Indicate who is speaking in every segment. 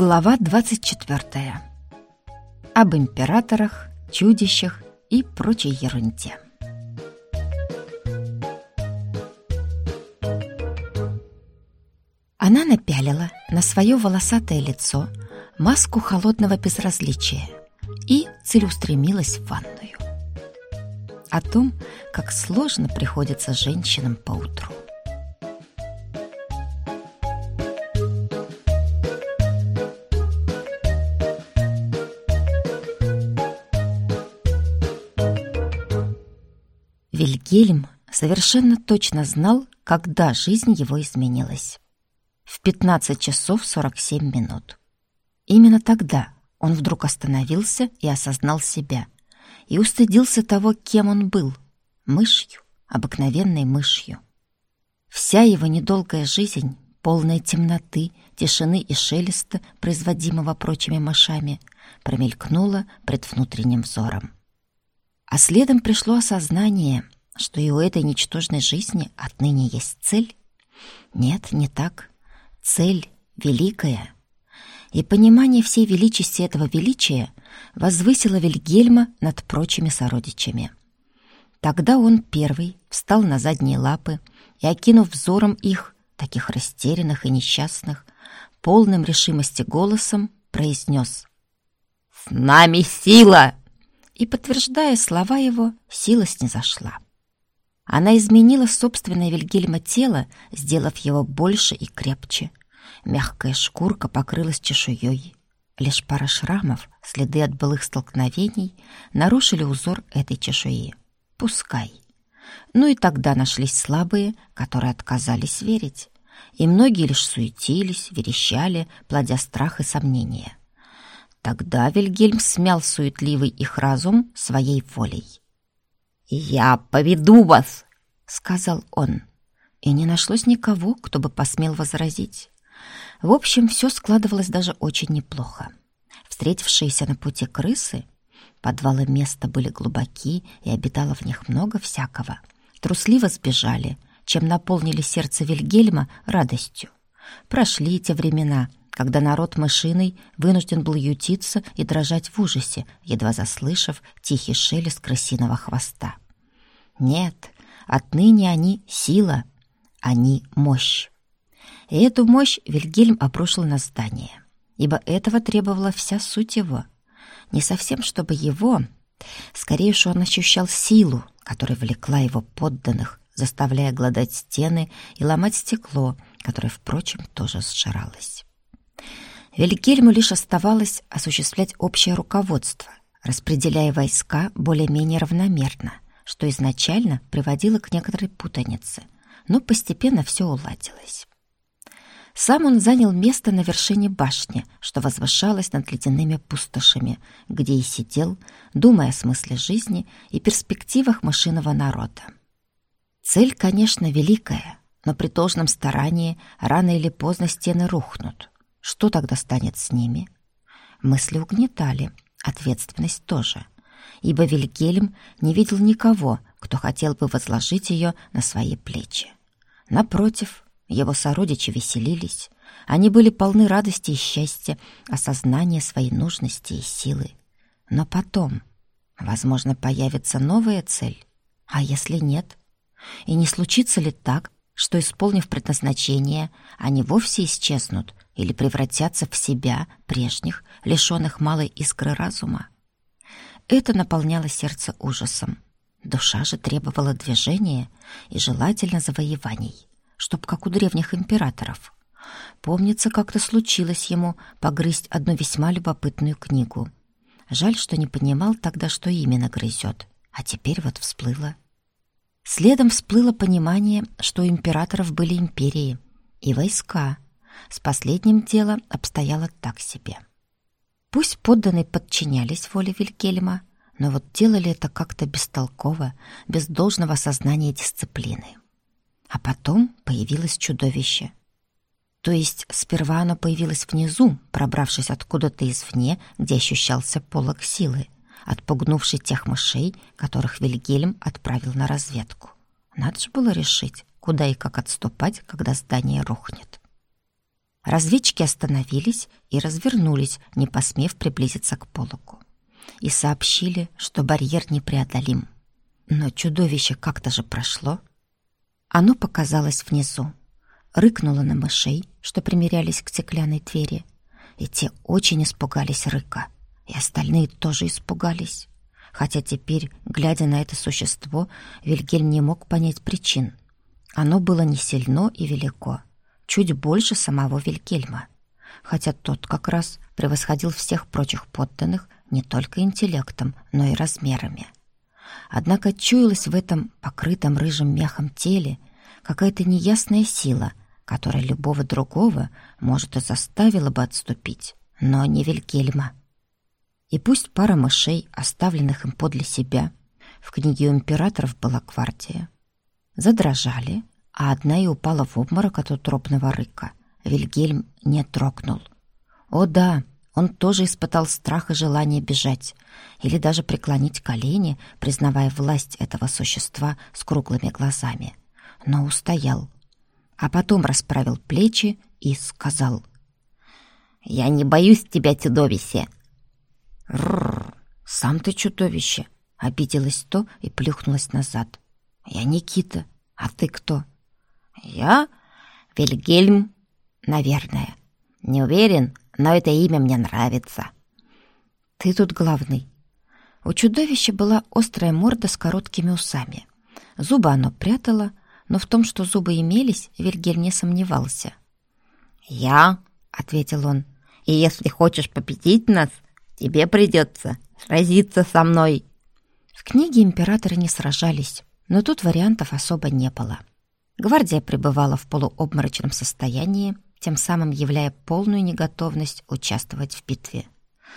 Speaker 1: Глава 24. Об императорах, чудищах и прочей ерунде. Она напялила на свое волосатое лицо маску холодного безразличия и целеустремилась в ванную. О том, как сложно приходится женщинам поутру. Вильгельм совершенно точно знал, когда жизнь его изменилась. В 15 часов 47 минут. Именно тогда он вдруг остановился и осознал себя, и устыдился того, кем он был — мышью, обыкновенной мышью. Вся его недолгая жизнь, полная темноты, тишины и шелеста, производимого прочими мышами, промелькнула пред внутренним взором. А следом пришло осознание, что и у этой ничтожной жизни отныне есть цель. Нет, не так. Цель великая. И понимание всей величести этого величия возвысило Вильгельма над прочими сородичами. Тогда он первый встал на задние лапы и, окинув взором их, таких растерянных и несчастных, полным решимости голосом произнес: «С нами сила!» И, подтверждая слова его, сила снизошла. Она изменила собственное Вильгельма тело, сделав его больше и крепче. Мягкая шкурка покрылась чешуей. Лишь пара шрамов, следы от былых столкновений, нарушили узор этой чешуи. Пускай. Ну и тогда нашлись слабые, которые отказались верить. И многие лишь суетились, верещали, плодя страх и сомнения. Тогда Вильгельм смял суетливый их разум своей волей. «Я поведу вас!» — сказал он. И не нашлось никого, кто бы посмел возразить. В общем, все складывалось даже очень неплохо. Встретившиеся на пути крысы, подвалы места были глубоки и обитало в них много всякого, трусливо сбежали, чем наполнили сердце Вильгельма радостью. Прошли те времена, когда народ мышиный вынужден был ютиться и дрожать в ужасе, едва заслышав тихий шелест крысиного хвоста. Нет, отныне они сила, они мощь. И эту мощь Вильгельм обрушил на здание, ибо этого требовала вся суть его. Не совсем чтобы его, скорее уж он ощущал силу, которая влекла его подданных, заставляя глодать стены и ломать стекло, которое, впрочем, тоже сжиралось. Вильгельму лишь оставалось осуществлять общее руководство, распределяя войска более-менее равномерно, что изначально приводило к некоторой путанице, но постепенно все уладилось. Сам он занял место на вершине башни, что возвышалось над ледяными пустошами, где и сидел, думая о смысле жизни и перспективах мышиного народа. Цель, конечно, великая, но при должном старании рано или поздно стены рухнут. Что тогда станет с ними? Мысли угнетали, ответственность тоже, ибо Вильгельм не видел никого, кто хотел бы возложить ее на свои плечи. Напротив, его сородичи веселились, они были полны радости и счастья, осознания своей нужности и силы. Но потом, возможно, появится новая цель, а если нет? И не случится ли так, что, исполнив предназначение, они вовсе исчезнут или превратятся в себя, прежних, лишенных малой искры разума? Это наполняло сердце ужасом. Душа же требовала движения и желательно завоеваний, чтоб как у древних императоров. Помнится, как-то случилось ему погрызть одну весьма любопытную книгу. Жаль, что не понимал тогда, что именно грызет, а теперь вот всплыло. Следом всплыло понимание, что у императоров были империи и войска. С последним дело обстояло так себе. Пусть подданные подчинялись воле Вильгельма, но вот делали это как-то бестолково, без должного сознания дисциплины. А потом появилось чудовище. То есть сперва оно появилось внизу, пробравшись откуда-то извне, где ощущался полог силы, отпугнувший тех мышей, которых Вильгельм отправил на разведку. Надо же было решить, куда и как отступать, когда здание рухнет. Разведчики остановились и развернулись, не посмев приблизиться к пологу. И сообщили, что барьер непреодолим. Но чудовище как-то же прошло. Оно показалось внизу, рыкнуло на мышей, что примирялись к стеклянной двери, и те очень испугались рыка, и остальные тоже испугались. Хотя теперь, глядя на это существо, Вильгельм не мог понять причин. Оно было не сильно и велико, чуть больше самого Вильгельма, хотя тот как раз превосходил всех прочих подданных не только интеллектом, но и размерами. Однако чуялась в этом покрытом рыжим мехом теле какая-то неясная сила, которая любого другого, может, и заставила бы отступить, но не Вильгельма. И пусть пара мышей, оставленных им подле себя, в книге у императоров была гвардия, задрожали, а одна и упала в обморок от утробного рыка, Вильгельм не дрогнул. О да, он тоже испытал страх и желание бежать или даже преклонить колени, признавая власть этого существа с круглыми глазами, но устоял, а потом расправил плечи и сказал: «Я не боюсь тебя, чудовище!» «Рррр, сам ты чудовище!» — обиделась то и плюхнулась назад. «Я Никита, а ты кто?» «Я Вильгельм, наверное. Не уверен, но это имя мне нравится». «Ты тут главный». У чудовища была острая морда с короткими усами. Зубы оно прятало, но в том, что зубы имелись, Вильгельм не сомневался. «Я», — ответил он, — «и если хочешь победить нас, тебе придется сразиться со мной». В книге императоры не сражались, но тут вариантов особо не было. Гвардия пребывала в полуобморочном состоянии, тем самым являя полную неготовность участвовать в битве.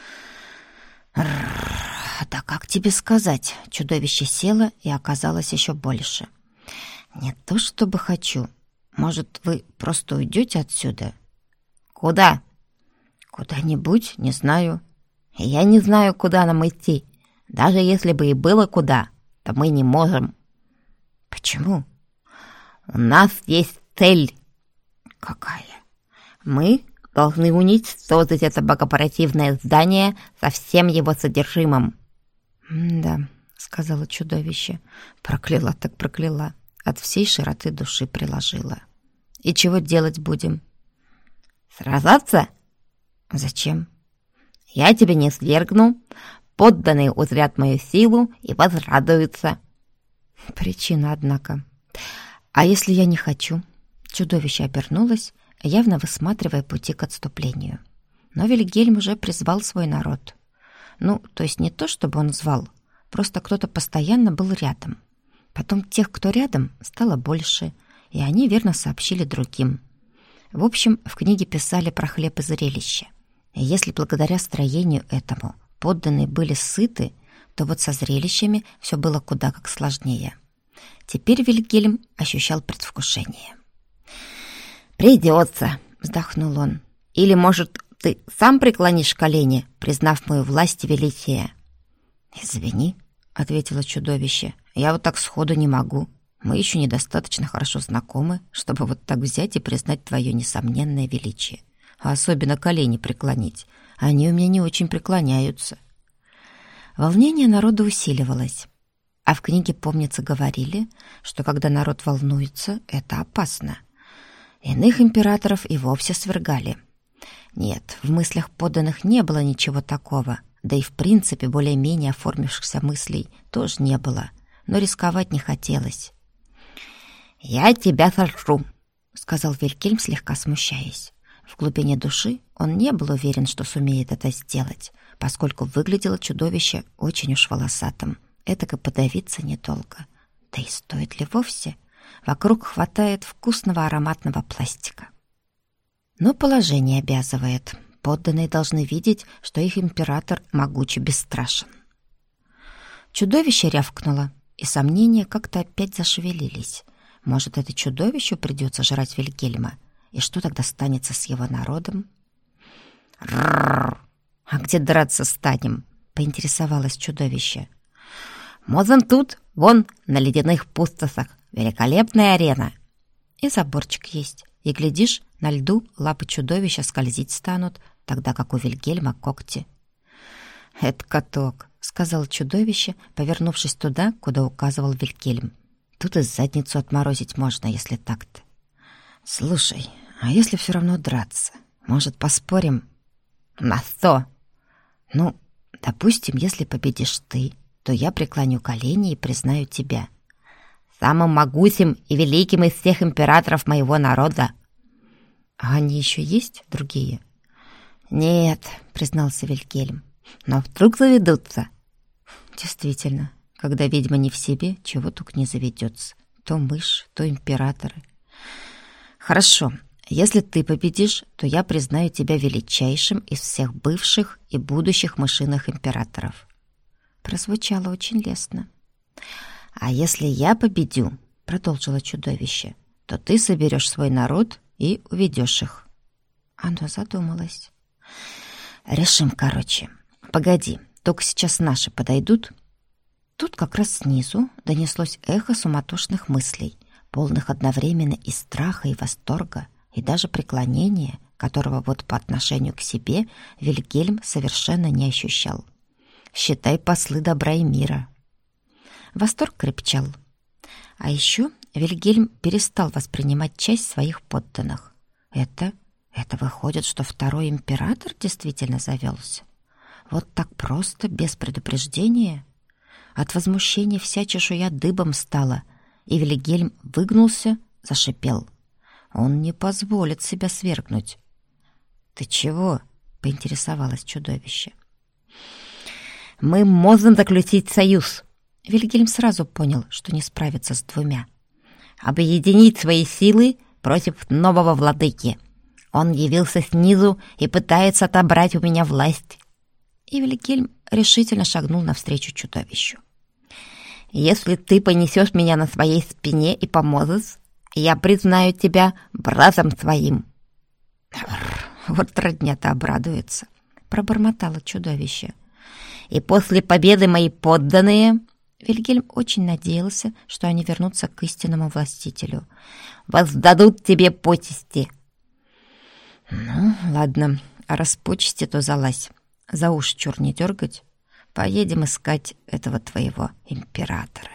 Speaker 1: «Да как тебе сказать?» Чудовище село и оказалось еще больше. «Не то чтобы хочу. Может, вы просто уйдете отсюда?» «Куда?» «Куда-нибудь, не знаю». «Я не знаю, куда нам идти. Даже если бы и было куда, то мы не можем». «Почему?» «У нас есть цель». «Какая?» «Мы должны уничтожить это богопротивное здание со всем его содержимым». «Да», — сказала чудовище. Прокляла так прокляла. От всей широты души приложила. «И чего делать будем?» «Сражаться?» «Зачем?» «Я тебя не свергну. Подданные узрят мою силу и возрадуются». «Причина, однако. А если я не хочу?» Чудовище обернулось, явно высматривая пути к отступлению. Но Вильгельм уже призвал свой народ. Ну, то есть не то, чтобы он звал, просто кто-то постоянно был рядом. Потом тех, кто рядом, стало больше, и они верно сообщили другим. В общем, в книге писали про хлеб и зрелище. И если благодаря строению этому подданные были сыты, то вот со зрелищами все было куда как сложнее. Теперь Вильгельм ощущал предвкушение. «Придется», — вздохнул он. «Или, может, ты сам преклонишь колени, признав мою власть и величие?» «Извини», — ответило чудовище. «Я вот так сходу не могу. Мы еще недостаточно хорошо знакомы, чтобы вот так взять и признать твое несомненное величие. А особенно колени преклонить. Они у меня не очень преклоняются». Волнение народа усиливалось. А в книге, помнится, говорили, что когда народ волнуется, это опасно. Иных императоров и вовсе свергали. Нет, в мыслях подданных не было ничего такого, да и в принципе более-менее оформившихся мыслей тоже не было, но рисковать не хотелось. «Я тебя сожру», — сказал Вильгельм, слегка смущаясь. В глубине души он не был уверен, что сумеет это сделать, поскольку выглядело чудовище очень уж волосатым. Этак и подавиться недолго. Да и стоит ли вовсе? Вокруг хватает вкусного ароматного пластика. Но положение обязывает. Подданные должны видеть, что их император могуч и бесстрашен. Чудовище рявкнуло, и сомнения как-то опять зашевелились. Может, это чудовищу придется жрать Вильгельма? И что тогда станется с его народом? «Рррр! А где драться станем?» — поинтересовалось чудовище. «Можем тут, вон, на ледяных пустосах. Великолепная арена. И заборчик есть, и, глядишь, на льду лапы чудовища скользить станут, тогда как у Вильгельма когти. «Это каток», — сказал чудовище, повернувшись туда, куда указывал Вильгельм. «Тут и задницу отморозить можно, если так-то». «Слушай, а если все равно драться? Может, поспорим?» «На что?» «Ну, допустим, если победишь ты, то я преклоню колени и признаю тебя
Speaker 2: самым могучим и великим из всех императоров моего народа».
Speaker 1: «А они еще есть, другие?»
Speaker 2: «Нет», — признался Вильгельм, — «но вдруг заведутся».
Speaker 1: Действительно, когда ведьма не в себе, чего только не заведется. То мышь, то императоры. «Хорошо, если ты победишь, то я признаю тебя величайшим из всех бывших и будущих мышиных императоров». Прозвучало очень лестно. «А если я победю, — продолжило чудовище, — то ты соберешь свой народ и уведешь их». Оно задумалось. «Решим, короче. Погоди, только сейчас наши подойдут». Тут как раз снизу донеслось эхо суматошных мыслей, полных одновременно и страха, и восторга, и даже преклонения, которого вот по отношению к себе Вильгельм совершенно не ощущал. Считай, послы добра и мира. Восторг крепчал. А еще Вильгельм перестал воспринимать часть своих подданных. Это выходит, что второй император действительно завелся. Вот так просто, без предупреждения. От возмущения вся чешуя дыбом стала, и Вильгельм выгнулся, зашипел. Он не позволит себя свергнуть. «Ты чего?» — поинтересовалось чудовище.
Speaker 2: «Мы можем заключить союз».
Speaker 1: Вильгельм сразу понял, что не справится с двумя.
Speaker 2: «Объединить свои силы против нового владыки. Он явился снизу и пытается отобрать у меня власть».
Speaker 1: И Вильгельм решительно шагнул навстречу чудовищу.
Speaker 2: «Если ты понесешь меня на своей спине и поможешь, я признаю тебя братом своим».
Speaker 1: «Вот родня-то обрадуется», — пробормотало чудовище.
Speaker 2: «И после победы мои подданные...»
Speaker 1: Вильгельм очень надеялся, что они вернутся к истинному властителю.
Speaker 2: «Воздадут тебе почести».
Speaker 1: «Ну, ладно, а раз почести, то залазь. За уши чур не дергать. Поедем искать этого твоего императора».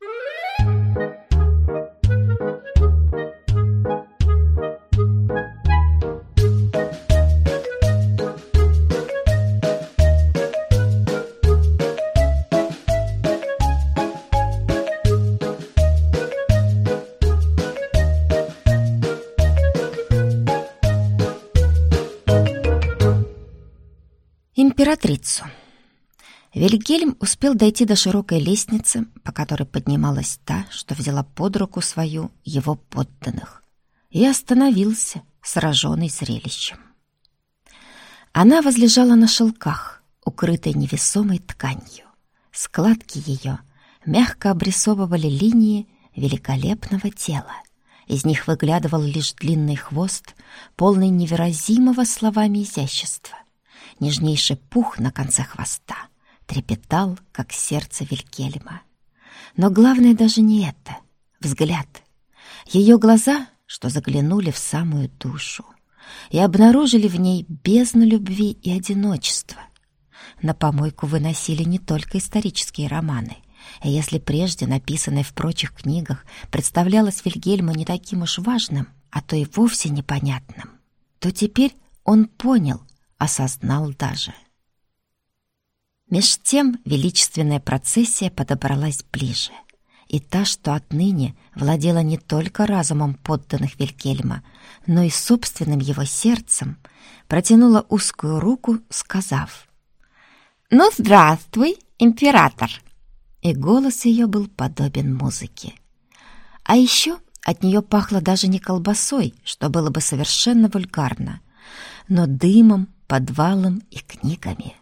Speaker 1: Императрицу. Вильгельм успел дойти до широкой лестницы, по которой поднималась та, что взяла под руку свою его подданных, и остановился, сраженный зрелищем. Она возлежала на шелках, укрытой невесомой тканью. Складки ее мягко обрисовывали линии великолепного тела. Из них выглядывал лишь длинный хвост, полный невыразимого словами изящества. Нежнейший пух на конце хвоста трепетал, как сердце Вильгельма. Но главное даже не это — взгляд. Ее глаза, что заглянули в самую душу и обнаружили в ней бездну любви и одиночества. На помойку выносили не только исторические романы, и если прежде написанное в прочих книгах представлялось Вильгельму не таким уж важным, а то и вовсе непонятным, то теперь он понял, осознал даже. Меж тем величественная процессия подобралась ближе, и та, что отныне владела не только разумом подданных Вильгельма, но и собственным его сердцем, протянула узкую руку, сказав:
Speaker 2: «Ну, здравствуй, император!»
Speaker 1: И голос ее был подобен музыке. А еще от нее пахло даже не колбасой, что было бы совершенно вульгарно, но дымом, подвалом и книгами.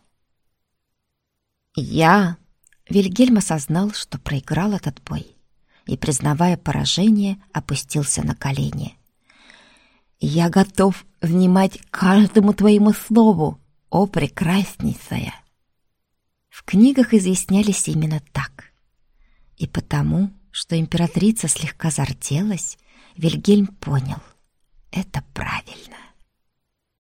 Speaker 1: Вильгельм осознал, что проиграл этот бой, и, признавая поражение, опустился на колени.
Speaker 2: «Я готов внимать каждому твоему слову, о прекраснейшая!»
Speaker 1: В книгах изъяснялись именно так. И потому, что императрица слегка зарделась, Вильгельм понял: Это правильно.